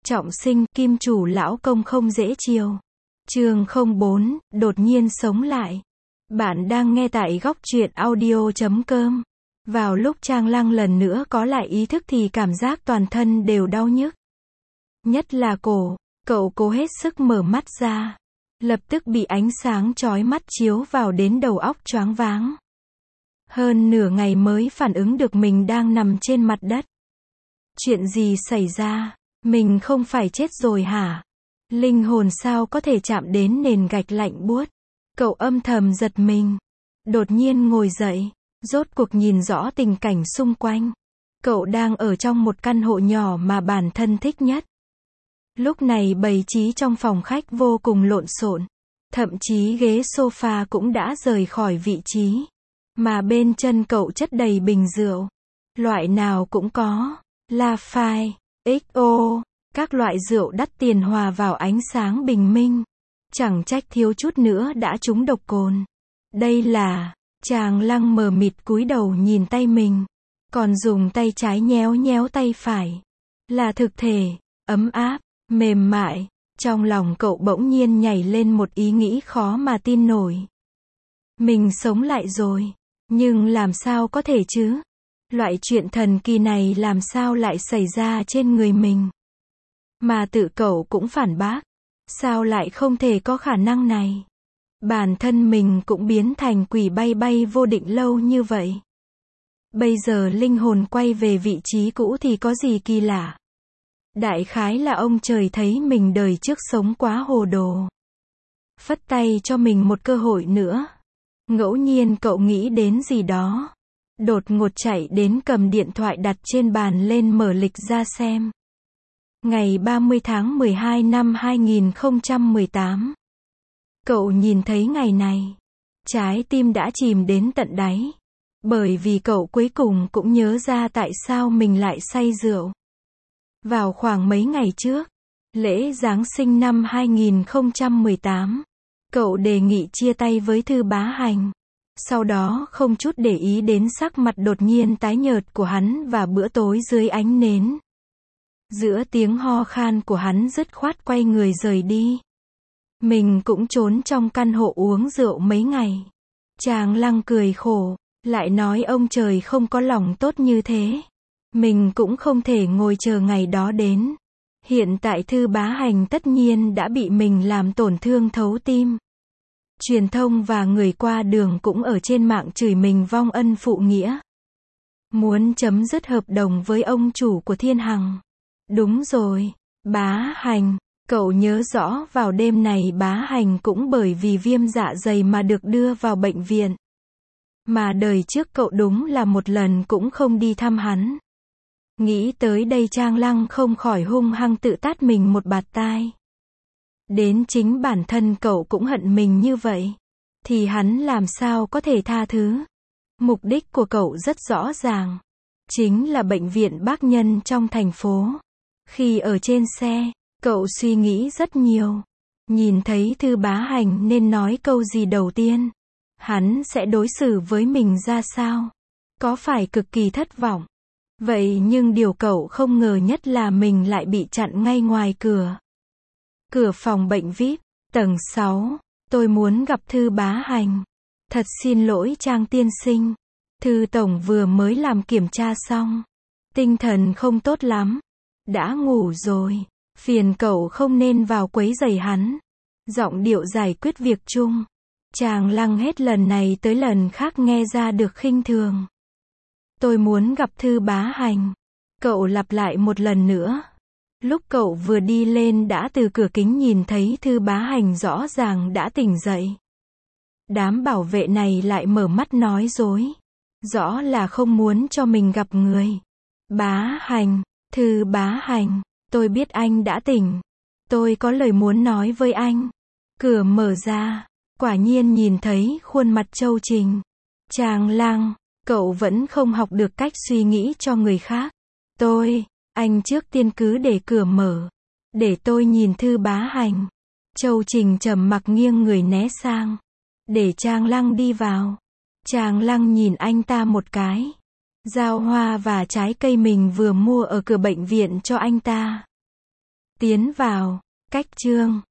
Trọng sinh, kim chủ lão công không dễ chiều. Chương 04, đột nhiên sống lại. Bạn đang nghe tại góc truyện audio.com. Vào lúc Trang Lăng lần nữa có lại ý thức thì cảm giác toàn thân đều đau nhức. Nhất là cổ, cậu cố hết sức mở mắt ra. Lập tức bị ánh sáng chói mắt chiếu vào đến đầu óc choáng váng. Hơn nửa ngày mới phản ứng được mình đang nằm trên mặt đất. Chuyện gì xảy ra? Mình không phải chết rồi hả? Linh hồn sao có thể chạm đến nền gạch lạnh buốt? Cậu âm thầm giật mình. Đột nhiên ngồi dậy. Rốt cuộc nhìn rõ tình cảnh xung quanh. Cậu đang ở trong một căn hộ nhỏ mà bản thân thích nhất. Lúc này bày trí trong phòng khách vô cùng lộn xộn. Thậm chí ghế sofa cũng đã rời khỏi vị trí. Mà bên chân cậu chất đầy bình rượu. Loại nào cũng có. Lafite, XO, các loại rượu đắt tiền hòa vào ánh sáng bình minh. Chẳng trách thiếu chút nữa đã trúng độc cồn. Đây là... Chàng Lăng mờ mịt cúi đầu nhìn tay mình. Còn dùng tay trái nhéo nhéo tay phải. Là thực thể, ấm áp, mềm mại. Trong lòng cậu bỗng nhiên nhảy lên một ý nghĩ khó mà tin nổi. Mình sống lại rồi. Nhưng làm sao có thể chứ? Loại chuyện thần kỳ này làm sao lại xảy ra trên người mình? Mà tự cậu cũng phản bác. Sao lại không thể có khả năng này? Bản thân mình cũng biến thành quỷ bay bay vô định lâu như vậy. Bây giờ linh hồn quay về vị trí cũ thì có gì kỳ lạ? Đại khái là ông trời thấy mình đời trước sống quá hồ đồ. Phất tay cho mình một cơ hội nữa. Ngẫu nhiên cậu nghĩ đến gì đó. Đột ngột chạy đến cầm điện thoại đặt trên bàn lên mở lịch ra xem. Ngày 30 tháng 12 năm 2018. Cậu nhìn thấy ngày này. Trái tim đã chìm đến tận đáy. Bởi vì cậu cuối cùng cũng nhớ ra tại sao mình lại say rượu. Vào khoảng mấy ngày trước, lễ Giáng sinh năm 2018, cậu đề nghị chia tay với Thư Bá Hành. Sau đó không chút để ý đến sắc mặt đột nhiên tái nhợt của hắn và bữa tối dưới ánh nến. Giữa tiếng ho khan của hắn dứt khoát quay người rời đi. Mình cũng trốn trong căn hộ uống rượu mấy ngày. Chàng Lăng cười khổ, lại nói ông trời không có lòng tốt như thế. Mình cũng không thể ngồi chờ ngày đó đến. Hiện tại Thư Bá Hành tất nhiên đã bị mình làm tổn thương thấu tim. Truyền thông và người qua đường cũng ở trên mạng chửi mình vong ân phụ nghĩa. Muốn chấm dứt hợp đồng với ông chủ của Thiên Hằng. Đúng rồi, Bá Hành. Cậu nhớ rõ vào đêm này Bá Hành cũng bởi vì viêm dạ dày mà được đưa vào bệnh viện. Mà đời trước cậu đúng là một lần cũng không đi thăm hắn. Nghĩ tới đây Trang Lăng không khỏi hung hăng tự tát mình một bạt tai. Đến chính bản thân cậu cũng hận mình như vậy. Thì hắn làm sao có thể tha thứ. Mục đích của cậu rất rõ ràng. Chính là bệnh viện bác nhân trong thành phố. Khi ở trên xe, cậu suy nghĩ rất nhiều. Nhìn thấy Thư Bá Hành nên nói câu gì đầu tiên. Hắn sẽ đối xử với mình ra sao? Có phải cực kỳ thất vọng? Vậy nhưng điều cậu không ngờ nhất là mình lại bị chặn ngay ngoài cửa. Cửa phòng bệnh VIP, tầng 6. Tôi muốn gặp Thư Bá Hành. Thật xin lỗi Trang tiên sinh. Thư tổng vừa mới làm kiểm tra xong. Tinh thần không tốt lắm. Đã ngủ rồi. Phiền cậu không nên vào quấy rầy hắn. Giọng điệu giải quyết việc chung. Chàng Lăng hết lần này tới lần khác nghe ra được khinh thường. Tôi muốn gặp Thư Bá Hành. Cậu lặp lại một lần nữa. Lúc cậu vừa đi lên đã từ cửa kính nhìn thấy Thư Bá Hành rõ ràng đã tỉnh dậy. Đám bảo vệ này lại mở mắt nói dối. Rõ là không muốn cho mình gặp người. Bá Hành, Thư Bá Hành, tôi biết anh đã tỉnh. Tôi có lời muốn nói với anh. Cửa mở ra, quả nhiên nhìn thấy khuôn mặt Châu Trình. Chàng Lăng, cậu vẫn không học được cách suy nghĩ cho người khác. Anh trước tiên cứ để cửa mở. Để tôi nhìn Thư Bá Hành. Châu Trình trầm mặc nghiêng người né sang. Để Trang Lăng đi vào. Trang Lăng nhìn anh ta một cái. Giao hoa và trái cây mình vừa mua ở cửa bệnh viện cho anh ta. Tiến vào. Cách chương.